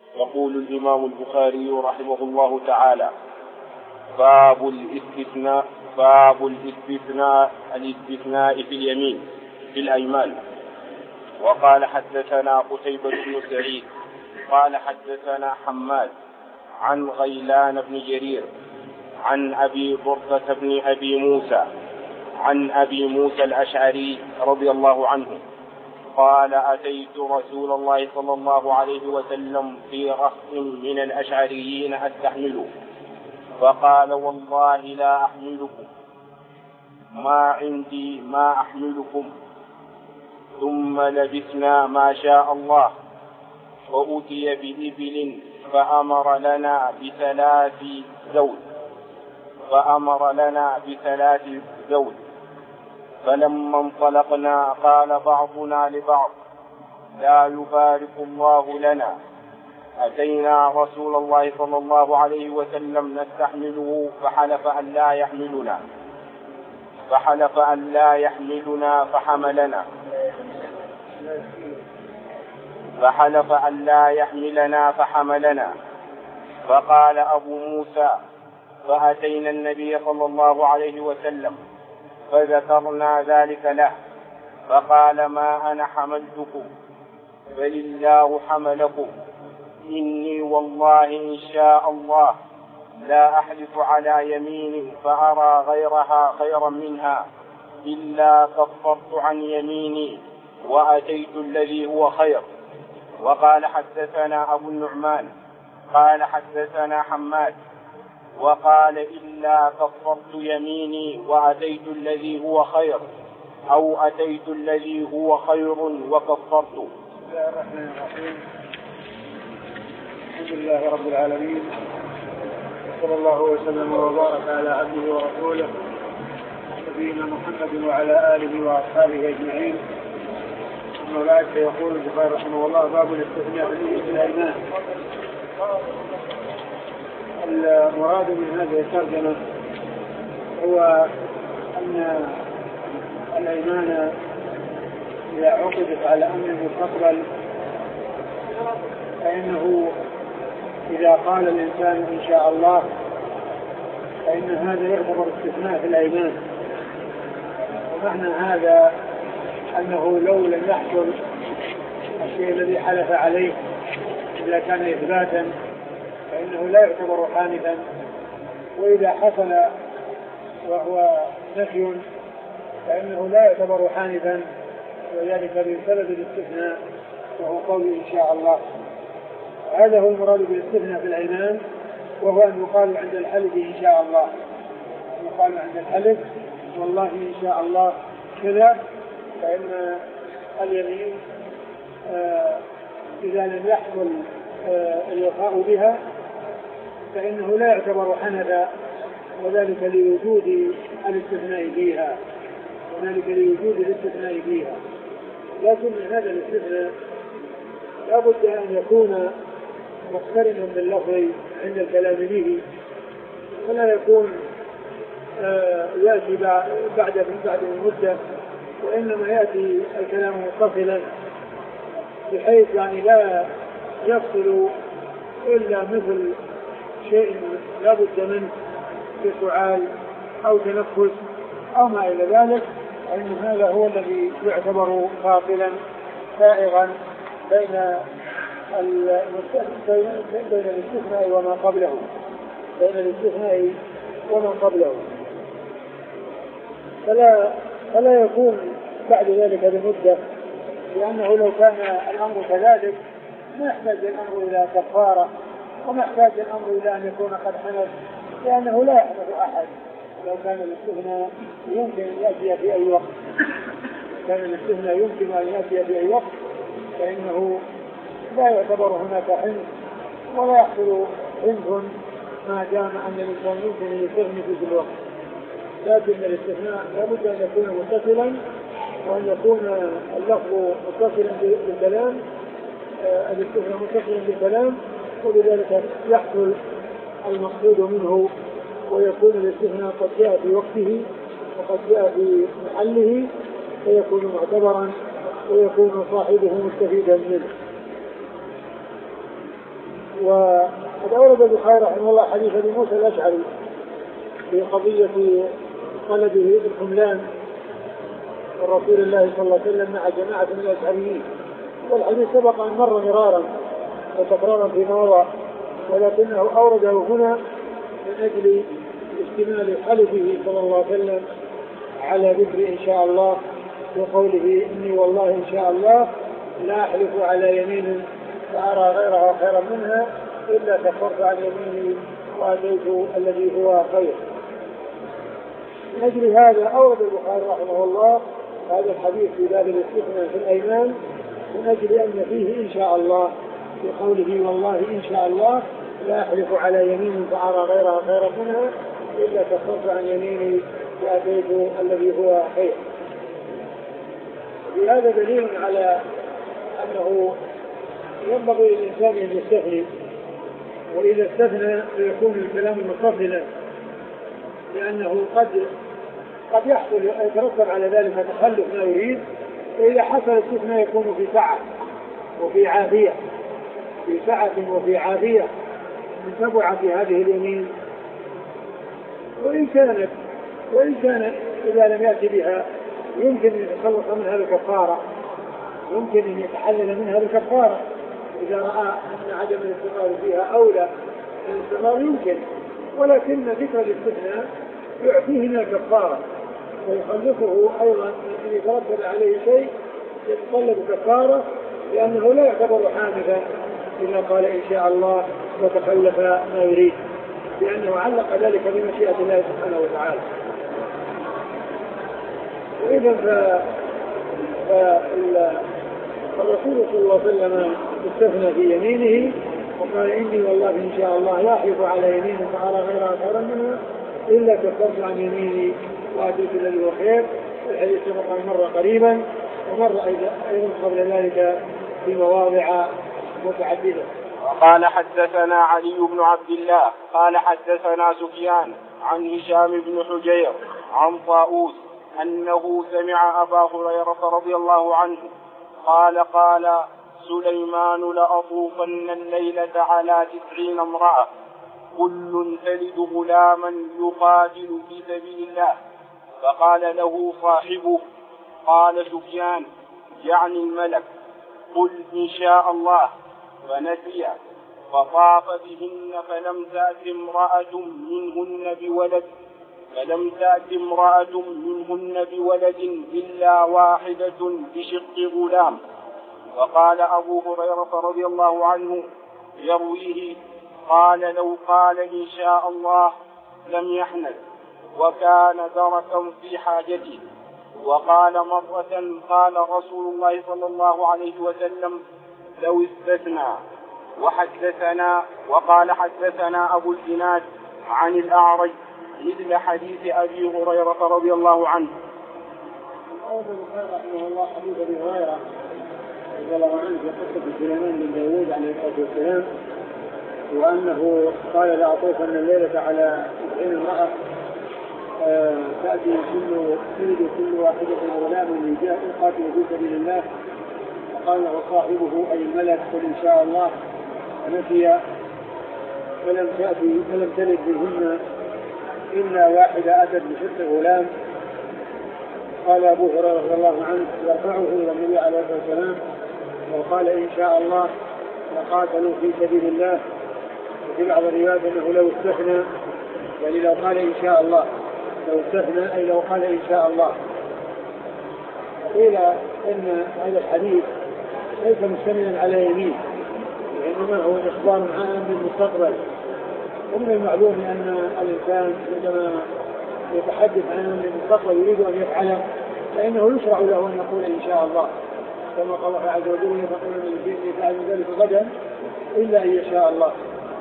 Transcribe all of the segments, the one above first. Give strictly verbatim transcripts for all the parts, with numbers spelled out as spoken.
يقول الإمام البخاري رحمه الله تعالى: باب الاستثناء باب الاستثناء الاستثناء في اليمين في الأيمان. وقال حدثنا قتيبة بن سعيد قال حدثنا حماد عن غيلان بن جرير عن أبي بردة بن أبي موسى عن أبي موسى الأشعري رضي الله عنه قال: أتيت رسول الله صلى الله عليه وسلم في رهط من الأشعريين أستحمله، فقال: والله لا أحملكم، ما عندي ما أحملكم. ثم لبثنا ما شاء الله، وأتي بإبل فأمر لنا بثلاث زوج فأمر لنا بثلاث زوج فلما انطلقنا قال بعضنا لبعض: لا يبارك الله لنا. أتينا رسول الله صلى الله عليه وسلم نستحمله فحلف أن لا يحملنا فحلف أن لا يحملنا فحملنا فحلف أن لا يحملنا فحملنا فقال أبو موسى: فأتينا النبي صلى الله عليه وسلم فذكرنا ذلك له، فقال: ما أنا حملتكم بل الله حملكم. إني والله إن شاء الله لا أحلف على يمين فأرى غيرها خيرا منها إلا كفرت عن يميني وأتيت الذي هو خير. وقال حدثنا أبو النعمان قال حدثنا حماد وقال: إلا كفرت يميني وأتيت الذي هو خير، أو أتيت الذي هو خير وكفرت. بسم الله الرحمن الرحيم. الحمد لله رب العالمين، صلى الله وسلم وبارك على عبده ورسوله نبينا محمد وعلى آله وأصحابه أجمعين. أما بعد، فيقول البخاري رحمه الله: باب الاستثناء في الأيمان. المراد من هذه الترجمة هو أن الأيمان إذا عقدت على أمر المستقبل فإنه إذا قال الإنسان إن شاء الله فإن هذا يعتبر استثناء في الأيمان. ومعنى هذا أنه لو لم يحصل الشيء الذي حلف عليه إذا كان إثباتا فإنه لا يعتبر حانثا، وإذا حصل وهو نفي فإنه لا يعتبر حانثا، وذلك بسبب الاستثناء وهو قول إن شاء الله. هذا هو المراد بالاستثناء في الأيمان، وهو أن يقال عند الحلف إن شاء الله، يقال عند الحلف والله إن شاء الله كذا، فإن اليمين آه إذا لم يحصل آه الوفاء بها فإنه لا يعتبر حنثا، وذلك لوجود الاستثناء فيها وذلك لوجود الاستثناء فيها لكن هذا الاستثناء لا بد أن يكون مقترنا باللفظ عند الكلام به، فلا يكون آه يأتي بعد بعد المدة، وإنما يأتي الكلام متصلا بحيث يعني لا يفصل إلا مثل شيء لا بد منه كسؤال أو تنفس أو ما إلى ذلك، فإن هذا هو الذي يعتبر فاصلا سائغا بين بين الاستثناء وما قبله بين الاستثناء وما قبله فلا فلا يكون بعد ذلك بمدة، لأنه لو كان الأمر كذلك ما يحتاج الأمر إلى كفارة وما يحتاج الأمر إلى أن يكون قد حنث، لأنه لا يحدث أحد. لو كان الاستثناء يمكن أن يأتي في أي وقت كان الاستثناء يمكن أن يأتي في أي وقت فإنه لا يعتبر هناك حنث ولا يحصل حنث ما دام أن الإنسان يمكن أن يستثني في الوقت. لكن الاستثناء لابد أن يكون متصلا، وأن يكون اللفظ متصلا بالكلام الاستثناء متصلا بالكلام، وبذلك يحصل المقصود منه، ويكون الاستثناء قد جاء في وقته وقد جاء في محله، فيكون معتبرا ويكون صاحبه مستفيدا منه. وقد أورد البخاري رحمه الله حديث أبي موسى الأشعري في قضية طلبه الحملان رسول الله صلى الله عليه وسلم مع جماعة من الأشعريين. والحديث سبق أن مر مرارا وتكرارا في مواضع، ولكنه أورده هنا من أجل اشتمال حلفه صلى الله عليه وسلم على ذكر إن شاء الله وقوله إني والله إن شاء الله لا أحلف على يمين فأرى غيرها خيرا منها إلا كفرت عن يميني وأتيت الذي هو خير. من أجل هذا أورد البخاري رحمه الله هذا الحديث في باب الاستثناء في الأيمان من أجل أن فيه إن شاء الله في قوله والله إن شاء الله لا أحلف على يمين فأرى غيرها خيرا منها إلا كفرت عن يميني وأتيت الذي هو خير. بهذا دليل على أنه ينبغي للإنسان أن يستثني، وإذا استثنى فيكون الكلام متصلا، لأنه قد قد يحصل يترتب على ذلك تخلف ما يريد، وإذا حصل الاستثناء يكون في سعة وفي عافية في سعة وفي عافية من تبع في هذه اليمين. وإن كانت وإن كان إذا لم يأتي بها يمكن أن يتخلص منها الكفارة، يمكن أن يتحلل منها الكفارة إذا رأى أن عدم الاستقرار فيها أولى من الاستقرار يمكن، ولكن ذكر الاستثناء يعطيه من الكفارة ويخلصه أيضا أن يترتب عليه شيء يتطلب كفارة، لأنه لا يعتبر حادثا إذا قال إن شاء الله وتخلف ما يريد، لأنه علق ذلك بمشيئة الله سبحانه وتعالى. وإذا فالرسول صلى الله عليه وسلم استثنى في يمينه وقال إني والله إن شاء الله لا أحلف على يمين فأرى غيرها خيرا منها إلا كفرت عن يميني وأتيت الذي هو خير. الحديث سبق مر قريبا ومر أيضا قبل ذلك في مواضع متعددة. قال حدثنا علي بن عبد الله قال حدثنا سفيان عن هشام بن حجير عن طاووس أنه سمع أبا هريرة رضي الله عنه قال قال سليمان لأطوفن الليلة على تسعين امرأة كل تلد غلاما يقاتل في سبيل الله. فقال له صاحبه قال سفيان يعني الملك قل إن شاء الله، فنسي فطاف بهن فلم تأت امرأة منهن بولد فلم تأت امرأة منهن بولد إلا واحدة بشق غلام. فقال أبو هريرة رضي الله عنه يرويه قال لو قال إن شاء الله لم يحنث وكان دركا في حاجته. وقال مرة قال رسول الله صلى الله عليه وسلم لو استثنى. وحدثنا وقال حدثنا أبو الزناد عن الأعرج مثل حديث أبي هريرة رضي الله عنه. أول البخاري رحمه الله حديث أبي هريرة رضي الله عنه في قصة سليمان بن داود عليه الصلاة والسلام، وأنه قال لأطوفن الليلة على تسعين امرأة تأتي كل تلد كل واحدة غلام يقاتل في سبيل الله. فقال له صاحبه أي الملك قل إن شاء الله، فنسي فلم تأتي فلم تلد بهن إلا واحدة أتت بشق غلام. قال أبو هريرة رضي الله عنه يرفعه إلى النبي عليه الصلاة والسلام وقال إن شاء الله لقاتلوا في سبيل الله. وفي بعض الروايات أنه لو استثنى، يعني لو قال إن شاء الله لو استثنى أي لو قال إن شاء الله. قيل إن هذا الحديث ليس مشتملا على يمين، وإنما هو إخبار عام بالمستقبل. ومن المعلوم أن الإنسان عندما يتحدث عن المستقبل يريد أن يفعله فإنه يشرع له أن يقول إن شاء الله، كما قال الله عز وجل يقول من الجن يفعل ذلك غدا إلا أن يشاء الله.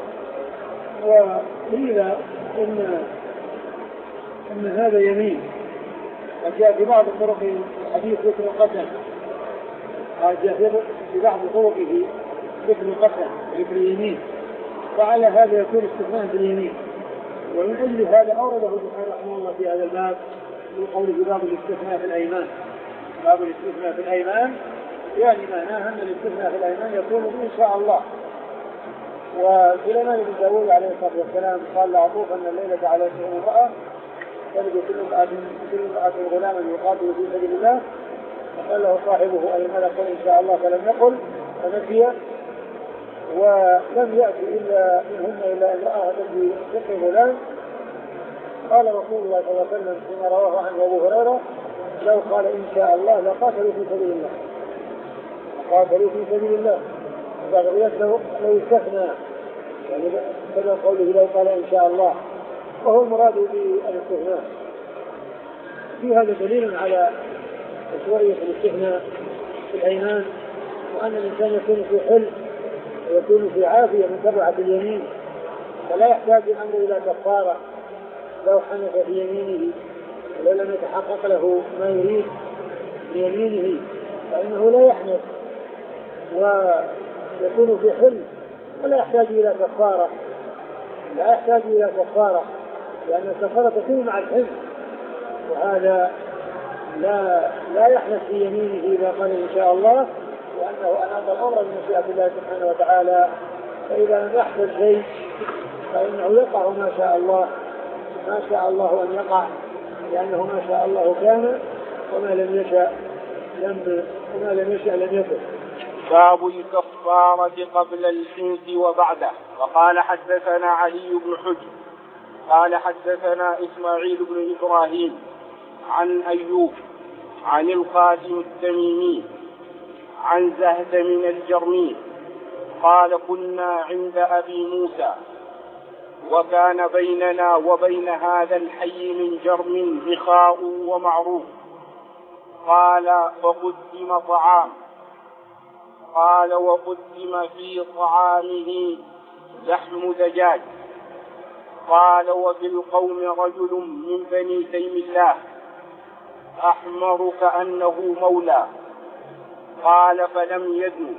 وقيل إن أن هذا يمين، وجاء في بعض طرق الحديث ذكر القسم، جاء في بعض طرقه ذكر القسم ذكر اليمين، فعلى هذا يكون استثناء باليمين. ومن أجل هذا أورده البخاري رحمه الله في هذا الباب بقول باب الاستثناء في الأيمان. باب الاستثناء في الأيمان يعني معناها أن الاستثناء في الأيمان يكون إن شاء الله، وسليمان بن داود عليه الصلاة والسلام قال لعطوف أن الليلة على شيء امرأة تلد كل امرأة كل امرأة غلاما يقاتل في سبيل الله، فقال له صاحبه أي ملك إن شاء الله، فلم يقل فنسي، ولم يأتي إلا منهن إلا امرأة تلد شق غلام. قال رسول الله صلى الله عليه وسلم فيما رواه عنه أبو هريرة لو قال إن شاء الله لقاتلوا في سبيل الله، قاتلوا في سبيل الله. لو لو استثنى يعني بدل قوله لو قال إن شاء الله، وهو المراد بالاستثناء. في هذا دليل على مشروعية الاستثناء في الأيمان، وأن الإنسان يكون في حل ويكون في عافية من تبعة اليمين، فلا يحتاج الأمر إلى كفارة لو حنث في يمينه ولو لم يتحقق له ما يريد بيمينه، فإنه لا يحنث ويكون في حل ولا يحتاج إلى كفارة، لا يحتاج إلى كفارة لأن الكفارة تكون مع الحل، وهذا لا لا يحنث في يمينه إذا قال إن شاء الله، وأنه أناط الأمر بمشيئة الله سبحانه وتعالى. فإذا لم يحدث شيء فإنه يقع ما شاء الله، ما شاء الله أن يقع، لأنه ما شاء الله كان وما لم يشاء لم وما لم يشاء لم يكن. باب الكفارة قبل الحنث وبعده. وقال حدثنا علي بن حجر قال حدثنا إسماعيل بن إبراهيم عن أيوب عن القاسم التميمي عن زهد من الجرمي قال كنا عند أبي موسى وكان بيننا وبين هذا الحي من جرم بخاء ومعروف، قال فقدم طعام، قال وقدم في طعامه لحم دجاج، قال وفي القوم رجل من بني تيم الله أحمر كأنه مولى، قال فلم يدن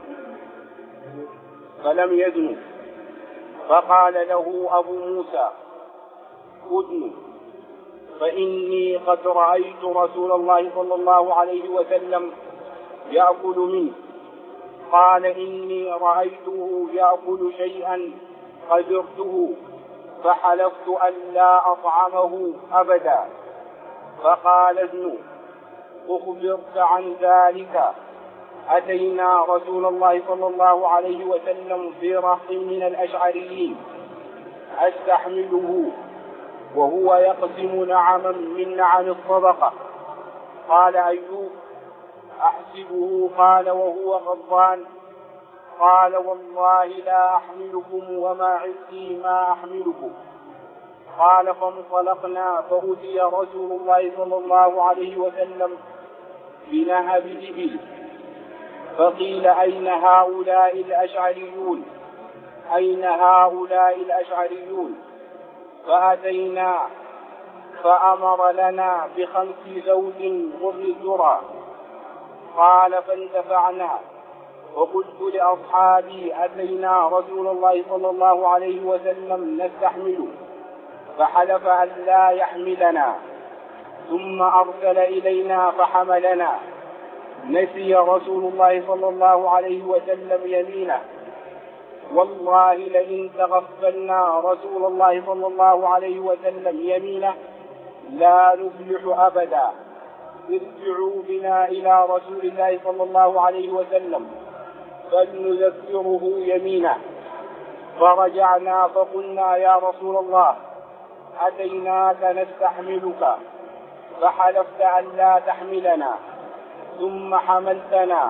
فلم يدن فقال له أبو موسى أدن فإني قد رأيت رسول الله صلى الله عليه وسلم يأكل منه. قال إني رأيته يأكل شيئا قدرته فحلفت أن لا أطعمه أبدا. فقال ادن أخبرت عن ذلك؟ أتينا رسول الله صلى الله عليه وسلم في رهط من الأشعريين أستحمله وهو يقسم نعما من نعم الصدقة. قال أيوب أحسبه، قال وهو غضبان، قال والله لا أحملكم وما عندي ما أحملكم. قال فانطلقنا فأتي رسول الله صلى الله عليه وسلم بنهب إبل، فقيل أين هؤلاء الأشعريون أين هؤلاء الأشعريون فأتينا فأمر لنا بخمس زوج غر ذرى. قال فانتفعنا وقلت لأصحابي أتينا رسول الله صلى الله عليه وسلم نستحمل، فحلف أن لا يحملنا، ثم أرسل إلينا فحملنا. نسي رسول الله صلى الله عليه وسلم يمينه، والله لئن تغفلنا رسول الله صلى الله عليه وسلم يمينه لا نفلح أبدا، ارجعوا بنا إلى رسول الله صلى الله عليه وسلم فلنذكره يمينه. فرجعنا فقلنا يا رسول الله أتيناك نستحملك فحلفت أن لا تحملنا ثم حملتنا،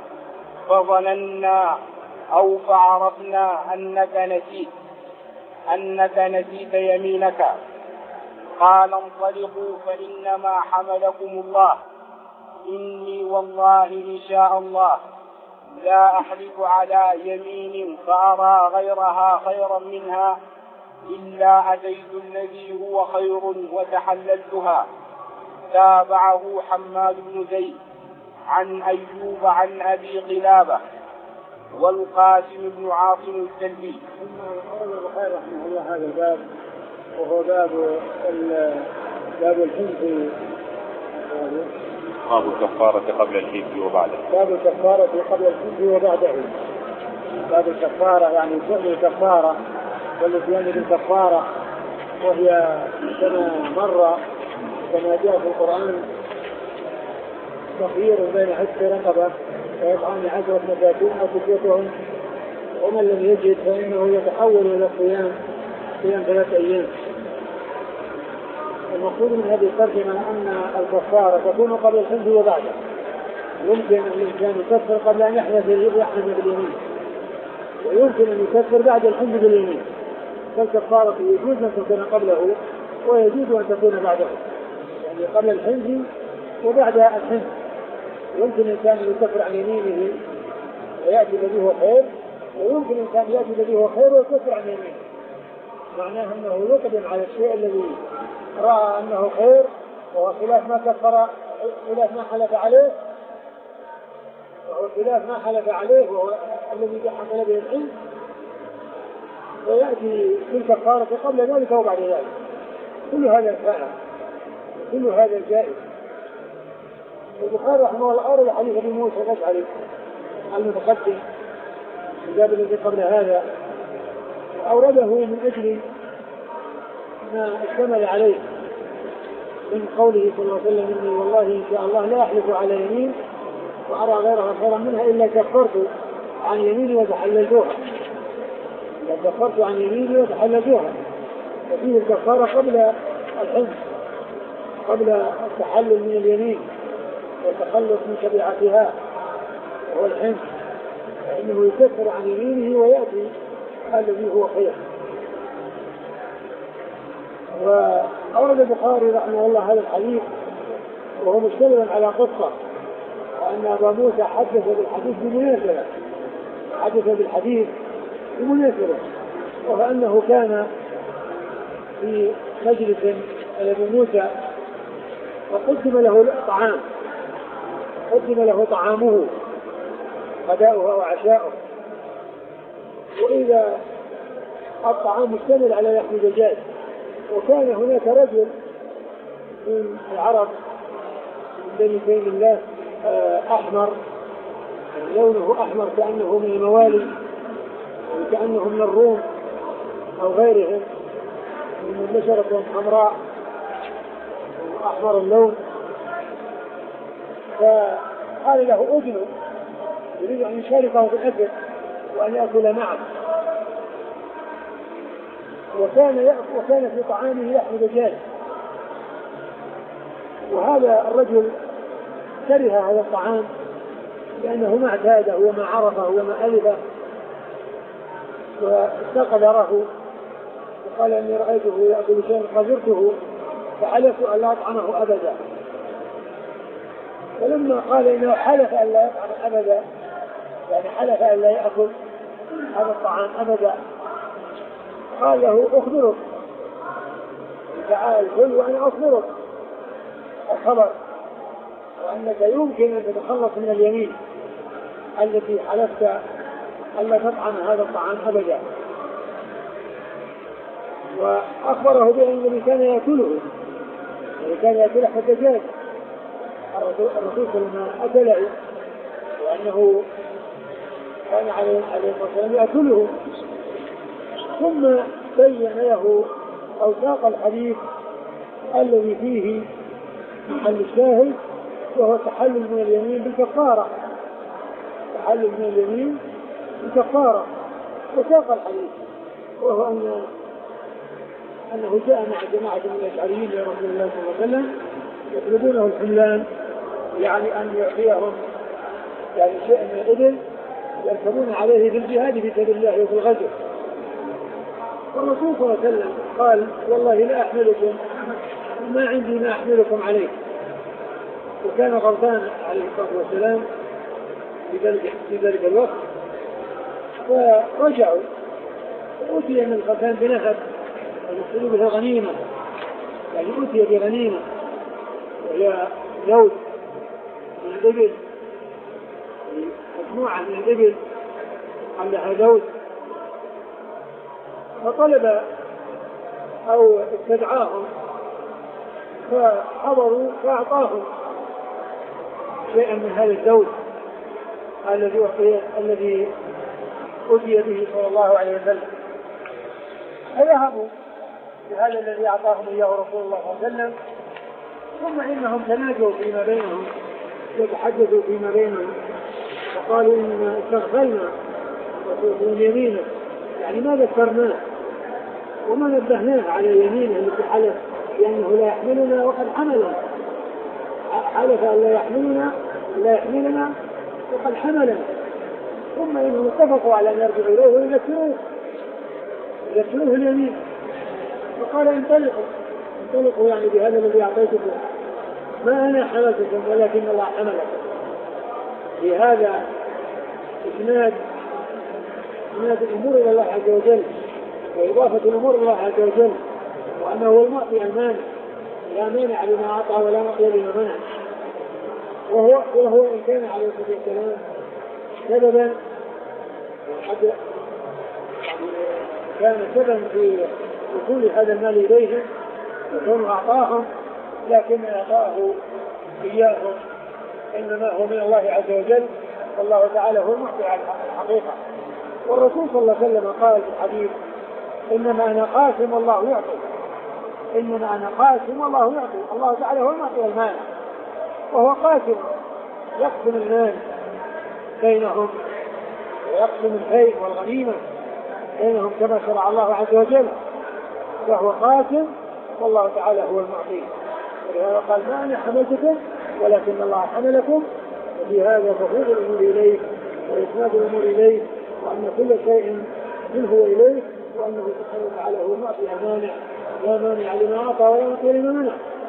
فظننا أو فعرفنا أنك نسيت أنك نسيت يمينك. قال انطلقوا فإنما حملكم الله، إني والله إن شاء الله لا أحلف على يمين فأرى غيرها خيرا منها إلا أتيت الذي هو خير وتحللتها. تابعه حماد بن زيد عن أيوب عن أبي قلابة والقاسم بن عاصم الكلبي. ثم قال البخاري رحمه الله هذا الباب وهو باب باب الحنث، باب الكفارة قبل الحنث وبعده. باب الكفارة قبل الحنث وبعده. باب الكفارة يعني فعل الكفارة والاتيان بالكفارة، وهي كما مر كما جاء في القرآن تخيير بين عتق رقبة وإطعام عشرة مساكين أو كسوتهم، ومن لم يجد فإنه يتحول إلى الصيام صيام ثلاثة أيام. المقصود من هذه الترجمة أن الكفارة تكون قبل الحنث وبعده. يمكن أن الإنسان يكفر قبل أن يحدث باليمين، ويمكن أن يكفر بعد الحنث باليمين، فالكفارة يجوز أن تكون قبله ويجوز أن تكون بعده، يعني قبل الحنث وبعد الحنث. يمكن الإنسان يكفر عن يمينه ويأتي الذي هو خير، ويمكن الإنسان يأتي الذي هو خير ويكفر عن يمينه، معناه أنه يقدم على الشيء الذي رأى أنه خير وهو خلاف ما كفر، خلاف ما حلف عليه، وهو خلاف ما حلف عليه وهو الذي حصل به العلم، ويأتي في الكفارة قبل ذلك وبعد ذلك. كل هذا فعل، كل هذا جائز. البخاري رحمه الله أورد حديث أبي موسى الأشعري المتقدم الباب الذي قبل هذا، أورده من أجل ما اشتمل عليه من قوله صلى الله عليه وسلم: إني والله إن شاء الله لا أحلف على يمين وأرى غيرها خيرا منها إلا كفرت عن يميني وتحللتها، إلا كفرت عن يميني وتحللتها. وفيه الكفارة قبل الحنث، قبل التحلل من اليمين والتخلص من شبيعتها وهو الحنث، فإنه يكفر عن يمينه ويأتي الذي هو خير. وأورد البخاري رحمه الله هذا الحديث وهو مشتمل على قصة، وأن أبا موسى حدث بالحديث بمناسبة، حدث بالحديث بمناسبة، وأنه كان في مجلس أبي موسى وقدم له طعام، قدم له طعامه غداؤه وعشاؤه، وإذا الطعام مشتمل على لحم دجاج، وكان هناك رجل من العرب من بني تيم الله أحمر، لونه أحمر كأنه من الموالي وكأنه من الروم أو غيرهم، من بشرة حمراء أحمر اللون، فقال له: أجل، يريد أن يشاركه في الأكل وأن يأكل معه. وكان يأكل وكان في طعامه لحم دجاج، وهذا الرجل كره هذا الطعام لأنه ما اعتاده وما عرفه وما ألفه، واستقدره وقال: إني رأيته يأكل شيئا قذرته فحلفت أن لا أطعمه أبدا. فلما قال إنه حلف أن لا يطعم أبدا، يعني حلف أن لا يأكل هذا الطعام أبدا، قال له: أخبرك، تعال كل وأنا أخبرك الخبر، وأنك يمكن أن تتخلص من اليمين التي حلفت أن لا تطعم هذا الطعام أبدا. وأخبره بأن الذي كان يأكله، الذي كان يأكل لحم الدجاج، الرسول صلى الله عليه وسلم أكله، وأنه كان عليه الصلاة والسلام يأكله. ثم بين له أو ساق الحديث الذي فيه محل الشاهد، وهو تحلل من اليمين بالكفارة، تحلل من اليمين بالكفارة. وساق الحديث وهو أن أنه جاء مع جماعة من الأشعريين لرسول الله صلى الله عليه وسلم يطلبونه الحملان، يعني أن يعطيهم يعني شيء من الإبل يركبون عليه في الجهاد في سبيل الله وفي الغزو. والرسول صلى الله عليه وسلم قال: والله لا أحملكم، ما عندي ما أحملكم عليه. وكان غضبان عليه الصلاة والسلام في ذلك في ذلك الوقت، فرجعوا وأتي من الغضبان بنهب المقصود بها غنيمة، يعني أتي بغنيمة وهي زوج من الإبل، مجموعة من الإبل عندها زوج، فطلب أو استدعاهم فحضروا فأعطاهم شيئا من هذا الزوج الذي الذي أتي به صلى الله عليه وسلم، فذهبوا بهذا الذي أعطاهم إياه رسول الله صلى الله عليه وسلم، ثم إنهم تناجوا فيما بينهم، يتحدثوا فيما بينهم، وقالوا إننا استغفلنا وتؤذون يمينه، يعني ما ذكرناه وما نبهناه على يمينه التي حلف لأنه لا يحملنا وقد حملنا، حلف أن لا يحملنا لا يحملنا وقد حملنا، ثم إنهم اتفقوا على أن يرجعوا إليه ويذكروه يذكروه اليمين، فقال انطلقوا انطلقوا يعني بهذا الذي أعطيتكم، ما أنا حملتكم ولكن الله حملكم. في هذا إسناد إسناد الأمور إلى الله عز وجل وإضافة الأمور إلى الله عز وجل، وأنه هو المعطي المانع، لا مانع لما أعطى ولا معطي لما منع، وهو, وهو إن كان عليه الصلاة والسلام سببا كان سببا في وصول هذا المال إليهم وكونه أعطاهم، لكن أعطاه إياهم إنما هو من الله عز وجل، والله تعالى هو المعطي على الحقيقة. والرسول صلى الله عليه وسلم قال في الحديث إنما أنا قاسم الله يعطي، إنما أنا قاسم الله يعطي، الله تعالى هو المعطي والمانع، وهو قاسم يقسم المال بينهم ويقسم الفيء والغنيمة بينهم كما شرع الله عز وجل، فهو قاسم والله تعالى هو المعطي. ولهذا قال ما أنا حملتكم ولكن الله حملكم، وفي هذا تفوض الأمور إليه وإسناد الأمور إليه، وأن كل شيء منه إليه، وأنه سبحانه وتعالى هو المعطي المانع، لا مانع لما أعطى ولا معطي لما منع.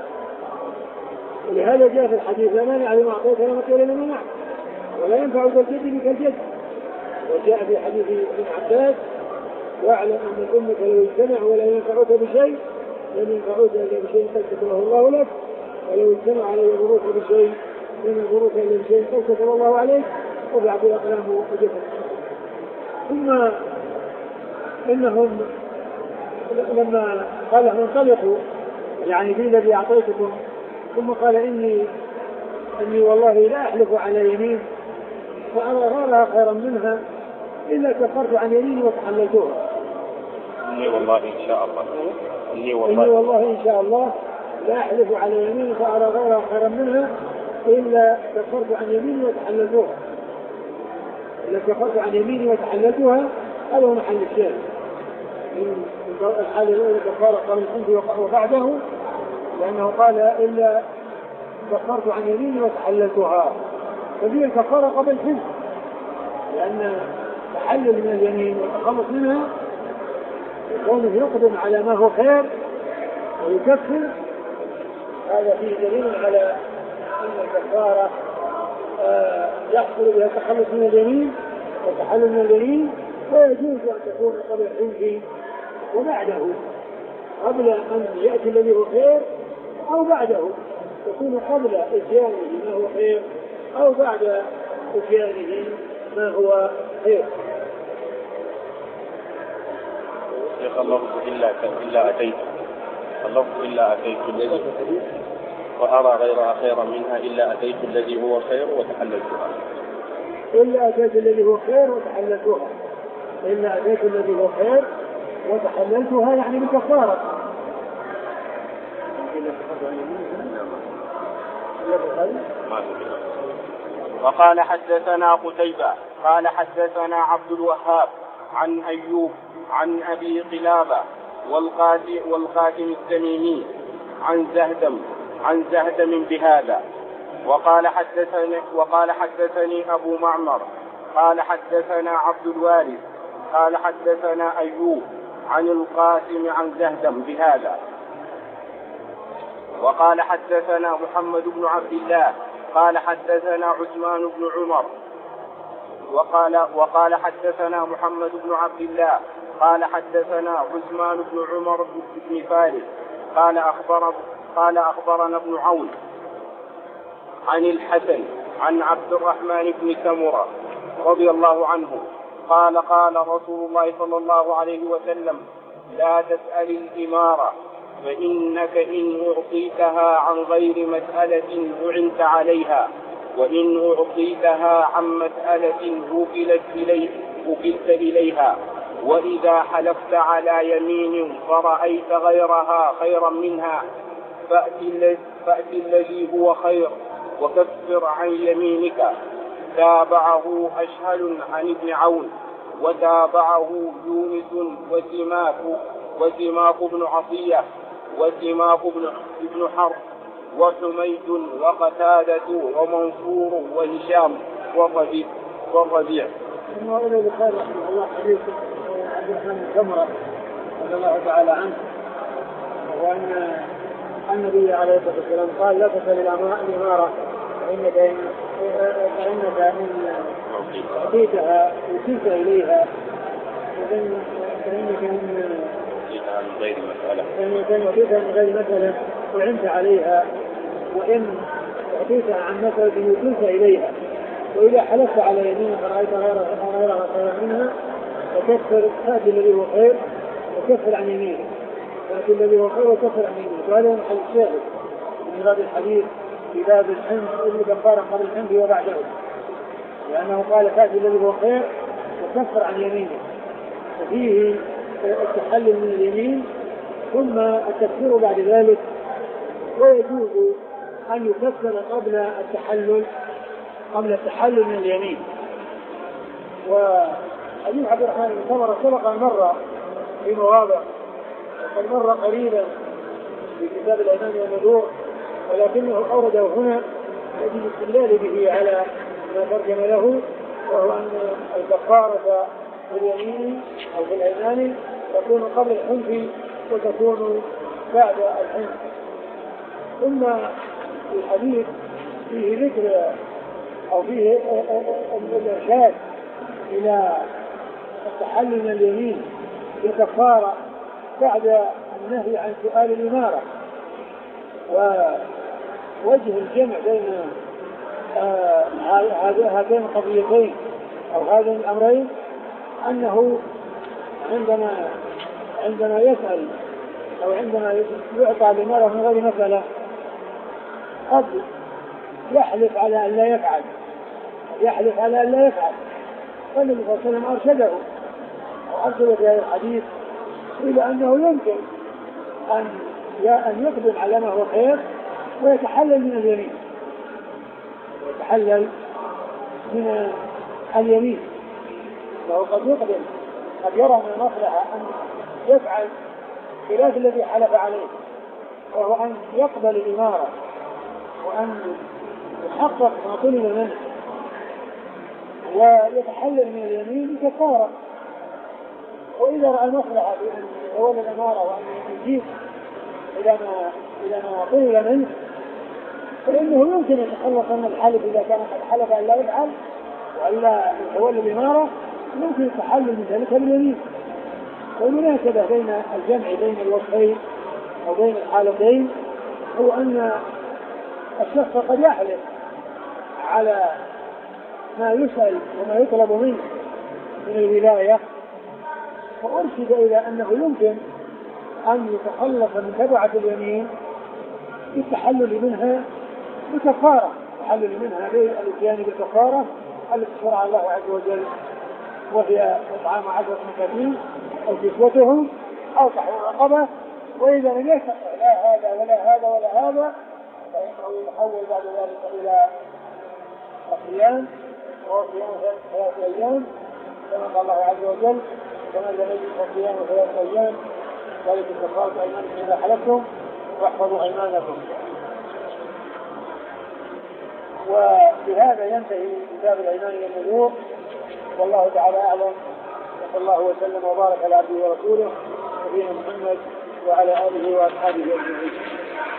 ولهذا جاء في الحديث لا مانع لما أعطيت ولا معطي لما منع، ولا ينفع ذا الجد بك الجد. وجاء في حديث ابن عباس واعلم أن الأمة لو اجتمعوا ولا ينفعوك بشيء لم ينفعوك إلا بشيء قد كتبه الله لك، ولو اجتمع على يضروك بشيء لم يضروك إلا بشيء قد كتبه الله عليك، وبعد الأقلام وجفت. ثم إنهم لما قال لهم انطلقوا يعني في الذي أعطيتكم، ثم قال إني إني والله لا أحلف على يمين فأرى غيرها خيرا منها إلا كفرت عن يميني وتحللتها. إني والله إن شاء الله إني والله, إني والله إن شاء الله لا أحلف على يميني فأرى غيرها خيرا منها إلا كفرت عن يميني وتحللتها. إلا كفرت عن يميني وتحللتها، هذا هو محل الشاهد. الحالة الأولى كفارة قبل الحنث وبعده، لأنه قال إلا كفرت عن يميني وتحللتها، فهي الكفارة قبل الحنث، لأن تحلل من اليمين والتخلص منها يكون يقدم على ما هو خير ويكفر، هذا فيه دليل على أن الكفارة آه يحصل بها التخلص من اليمين والتحلل من اليمين، ويجوز أن تكون قبل الحنث وبعده، قبل أن يأتي الذي هو خير أو بعده، تكون قبل إتيانه ما هو خير أو بعد إتيانه ما هو خير. شيخ اللفظ إلا إلا أتيت اللفظ إلا أتيت الذي وأرى غيرها خيرا منها إلا أتيت الذي هو خير وتحللتها. إلا أتيت الذي هو خير وتحللتها إلا أتيت الذي هو خير وتحللتها يعني بكفارة. وقال حدثنا قتيبة قال حدثنا عبد الوهاب عن أيوب عن أبي قلابة والقاسم, والقاسم التميمي عن زهدم عن زهدم بهذا. وقال حدثني, وقال حدثني أبو معمر قال حدثنا عبد الوارث قال حدثنا أيوب عن القاسم عن زهدم بهذا. وقال حدثنا محمد بن عبد الله قال حدثنا عثمان بن عمر وقال, وقال حدثنا محمد بن عبد الله قال حدثنا عثمان بن عمر بن فارس قال, أخبر قال أخبرنا ابن عون عن الحسن عن عبد الرحمن بن سمرة رضي الله عنه قال قال رسول الله صلى الله عليه وسلم لا تسأل الإمارة فإنك إن أعطيتها عن غير مسألة أعنت عليها، وإن أعطيتها عن مسألة وكلت إليك, وكلت إليها. وإذا حلفت على يمين فرأيت غيرها خيرا منها فأت الذي هو خير وكفر عن يمينك. تابعه أشهل عن ابن عون وتابعه يونس وسماك وسماك بن عطية وسماك بن حرب وحميد وقتادة ومنصور وهشام والربيع والربيع. ثم إلى البخاري رحمه الله حديث عبد الرحمن بن سمرة رضي الله تعالى عنه، وأن النبي عليه الصلاة والسلام قال: لا تسأل الإمارة فإنك إن فإنك إن أعطيتها وكلت إليها فإنك إن غير مسألة فإنك أعطيتها من غير مسألة وعنت عليها، وإن أعطيتها عن مسألة وكلت إليها. وإذا حلفت على يمين فرأيت غيرها خيرا منها فكفر فأتي الذي هو خير وكفر عن يمينه. فأتي الذي هو خير وكفر عن يمينه. وهذا هو الحديث الشاهد من باب الحديث في باب الحنث اللي كفارا قبل الحنث وبعده، لأنه قال: فأتي الذي هو خير وكفر عن يمينه. ففيه التحلل من اليمين ثم التكفير بعد ذلك، ويجوز أن يكفر قبل التحلل قبل التحلل من اليمين. وحديث عبد الرحمن بن سمرة سبق مرة في مواضع وقد مر قريبا في كتاب الأيمان والنذور، ولكنه أورده هنا لأجل الاستدلال به على ما ترجم له، وهو أن الكفارة في اليمين أو في الأيمان تكون قبل الحنث وتكون بعد الحنث. ثم في الحديث فيه ذكر أو فيه الإرشاد إلى التحلل من اليمين بالكفارة بعد النهي عن سؤال الإمارة. ووجه الجمع بين هذين القضيتين أو هذين الأمرين أنه عندما عندما يسأل أو عندما يعطى الإمارة من غير مسألة قد يحلف على أن لا يفعل يحلف على أن لا يفعل فالنبي صلى الله عليه وسلم أرشده وأرشد في هذا الحديث إلى أنه يمكن أن أن يقدم على ما هو خير ويتحلل من اليمين ويتحلل من اليمين. فهو قد يقدم قد يرى من المصلحة أن يفعل خلاف الذي حلف عليه، وهو أن يقبل الإمارة وأن يحقق ما طلب منه ويتحلل من اليمين بكفارة. وإذا رأى المصلحة بأن يتولى الإمارة وأن يجيب إلى ما إلى ما طلب منه فإنه يمكن أن يتخلص من الحلف إذا كان قد حلف أن لا يفعل وألا يتولى الإمارة، ممكن التحلل من ذلك باليمين. والمناسبة بين الجمع بين الوصفين أو بين الحالتين هو أن الشخص قد يحلف على ما يسأل وما يطلب منه من الولاية، فأرشد إلى أنه يمكن أن يتخلص من تبعة اليمين بالتحلل منها بكفارة، التحلل منها بالاتيان بالكفارة التي شرع الله عز وجل، وهي إطعام عشرة مساكين أو كسوتهم أو تحرير رقبة. وإذا لم يستطع لا هذا ولا هذا ولا هذا فإنه يحول بعد ذلك إلى الصيام وصيام ثلاثة أيام كما قال الله عز وجل: كما لم يجد صيام ثلاثة أيام ذلك كفارة أيمانكم إذا حلفتم واحفظوا أيمانكم. وبهذا ينتهي كتاب الأيمان والنذور، والله تعالى أعلم. صلى الله وسلم وبارك على عبده ورسوله نبينا محمد وعلى آله وأصحابه أجمعين.